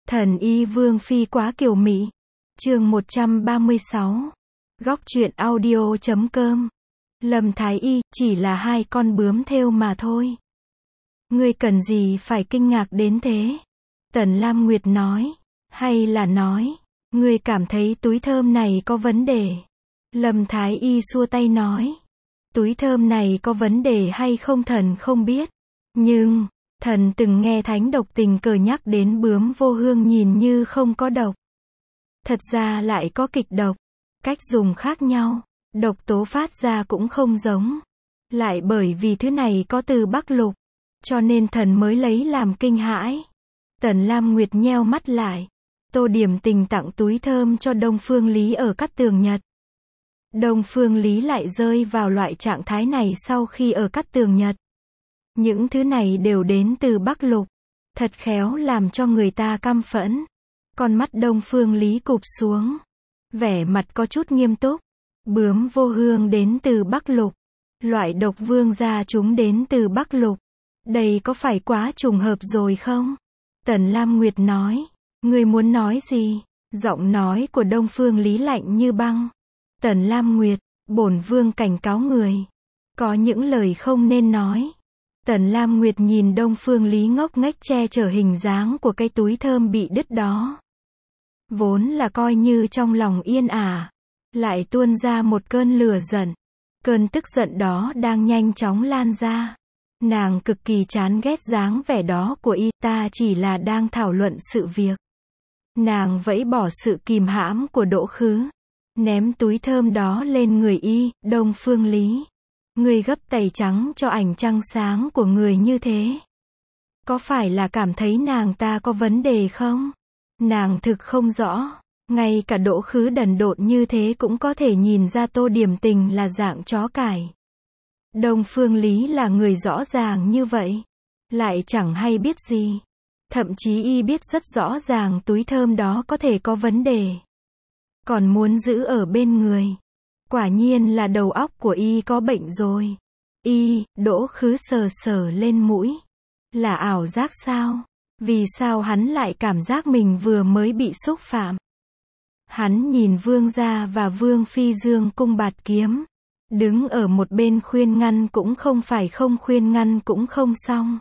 Thần y Vương Phi quá kiều mị. Chương 136. Góc truyện audio.com. Lâm Thái Y, chỉ là hai con bướm thêu mà thôi. Ngươi cần gì phải kinh ngạc đến thế? Tần Lam Nguyệt nói. Hay là nói, ngươi cảm thấy túi thơm này có vấn đề? Lâm Thái Y xua tay nói. Túi thơm này có vấn đề hay không thần không biết. Nhưng, thần từng nghe thánh độc tình cờ nhắc đến bướm vô hương nhìn như không có độc. Thật ra lại có kịch độc. Cách dùng khác nhau. Độc tố phát ra cũng không giống. Lại bởi vì thứ này có từ Bắc Lục. Cho nên thần mới lấy làm kinh hãi. Tần Lam Nguyệt nheo mắt lại. Tô Điểm Tình tặng túi thơm cho Đông Phương Lý ở Cát Tường Nhật. Đông Phương Lý lại rơi vào loại trạng thái này sau khi ở Cát Tường Nhật. Những thứ này đều đến từ Bắc Lục. Thật khéo làm cho người ta căm phẫn. Con mắt Đông Phương Lý cụp xuống. Vẻ mặt có chút nghiêm túc. Bướm vô hương đến từ Bắc Lục. Loại độc vương gia chúng đến từ Bắc Lục. Đây có phải quá trùng hợp rồi không? Tần Lam Nguyệt nói. Ngươi muốn nói gì? Giọng nói của Đông Phương Lý lạnh như băng. Tần Lam Nguyệt, bổn vương cảnh cáo người. Có những lời không nên nói. Tần Lam Nguyệt nhìn Đông Phương Lý ngốc nghếch che chở hình dáng của cái túi thơm bị đứt đó. Vốn là coi như trong lòng yên ả. Lại tuôn ra một cơn lửa giận. Cơn tức giận đó đang nhanh chóng lan ra. Nàng cực kỳ chán ghét dáng vẻ đó của y, ta chỉ là đang thảo luận sự việc. Nàng vẫy bỏ sự kìm hãm của Đỗ Khứ. Ném túi thơm đó lên người y, Đông Phương Lý. Người gấp tẩy trắng cho ảnh trăng sáng của người như thế. Có phải là cảm thấy nàng ta có vấn đề không? Nàng thực không rõ. Ngay cả Đỗ Khứ đần độn như thế cũng có thể nhìn ra Tô Điểm Tình là dạng chó cải. Đông Phương Lý là người rõ ràng như vậy. Lại chẳng hay biết gì. Thậm chí y biết rất rõ ràng túi thơm đó có thể có vấn đề. Còn muốn giữ ở bên người. Quả nhiên là đầu óc của y có bệnh rồi. Đỗ Khứ sờ sờ lên mũi. Là ảo giác sao? Vì sao hắn lại cảm giác mình vừa mới bị xúc phạm? Hắn nhìn vương gia và vương phi dương cung bạt kiếm. Đứng ở một bên khuyên ngăn cũng không phải, không khuyên ngăn cũng không xong.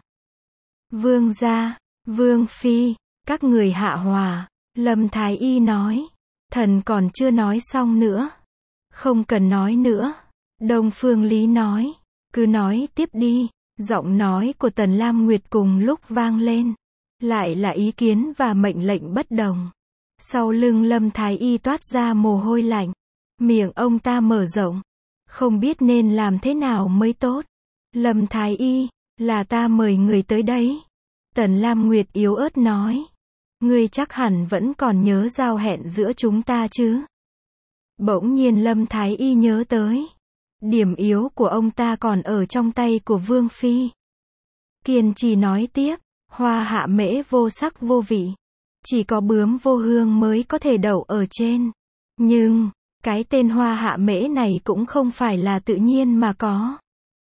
Vương gia, vương phi, các người hạ hòa. Lâm Thái Y nói. Thần còn chưa nói xong nữa. Không cần nói nữa. Đông Phương Lý nói. Cứ nói tiếp đi. Giọng nói của Tần Lam Nguyệt cùng lúc vang lên. Lại là ý kiến và mệnh lệnh bất đồng. Sau lưng Lâm Thái Y toát ra mồ hôi lạnh. Miệng ông ta mở rộng. Không biết nên làm thế nào mới tốt. Lâm Thái Y, là ta mời người tới đấy. Tần Lam Nguyệt yếu ớt nói. Ngươi chắc hẳn vẫn còn nhớ giao hẹn giữa chúng ta chứ? Bỗng nhiên Lâm Thái Y nhớ tới. Điểm yếu của ông ta còn ở trong tay của Vương Phi. Kiên trì nói tiếp. Hoa hạ mễ vô sắc vô vị. Chỉ có bướm vô hương mới có thể đậu ở trên. Nhưng, cái tên hoa hạ mễ này cũng không phải là tự nhiên mà có.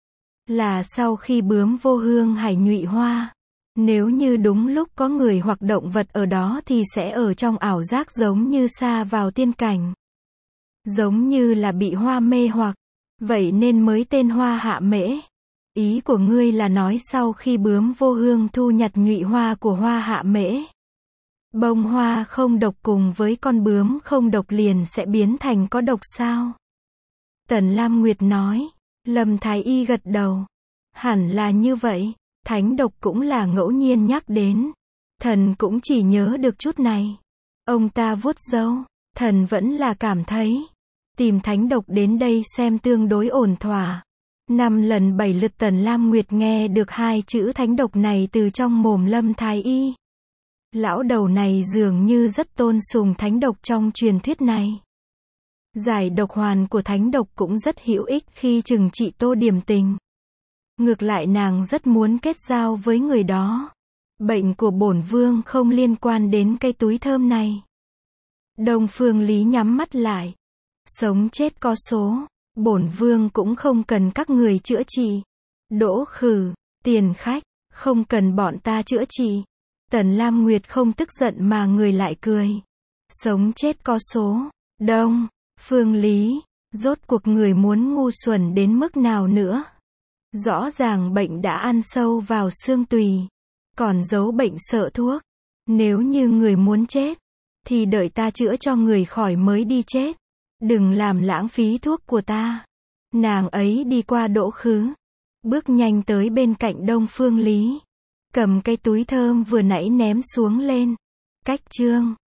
Là sau khi bướm vô hương hải nhụy hoa. Nếu như đúng lúc có người hoặc động vật ở đó thì sẽ ở trong ảo giác giống như sa vào tiên cảnh. Giống như là bị hoa mê hoặc. Vậy nên mới tên hoa hạ mễ. Ý của ngươi là nói sau khi bướm vô hương thu nhặt nhụy hoa của hoa hạ mễ. Bông hoa không độc cùng với con bướm không độc liền sẽ biến thành có độc sao? Tần Lam Nguyệt nói. Lâm Thái Y gật đầu. Hẳn là như vậy. Thánh độc cũng là ngẫu nhiên nhắc đến. Thần cũng chỉ nhớ được chút này. Ông ta vuốt râu. Thần vẫn là cảm thấy. Tìm thánh độc đến đây xem tương đối ổn thỏa. 5 lần 7 lượt Tần Lam Nguyệt nghe được hai chữ thánh độc này từ trong mồm Lâm Thái Y. Lão đầu này dường như rất tôn sùng thánh độc trong truyền thuyết này. Giải độc hoàn của thánh độc cũng rất hữu ích khi trừng trị Tô Điểm Tình. Ngược lại nàng rất muốn kết giao với người đó. Bệnh của bổn vương không liên quan đến cây túi thơm này. Đông Phương Lý nhắm mắt lại. Sống chết có số. Bổn vương cũng không cần các người chữa trị. Đỗ Khử, Tiền Khách, không cần bọn ta chữa trị. Tần Lam Nguyệt không tức giận mà người lại cười. Sống chết có số. Đông, Phương Lý, rốt cuộc người muốn ngu xuẩn đến mức nào nữa? Rõ ràng bệnh đã ăn sâu vào xương tùy, còn giấu bệnh sợ thuốc. Nếu như người muốn chết, thì đợi ta chữa cho người khỏi mới đi chết. Đừng làm lãng phí thuốc của ta. Nàng ấy đi qua Đỗ Khứ, bước nhanh tới bên cạnh Đông Phương Lý, cầm cái túi thơm vừa nãy ném xuống lên. Cách chương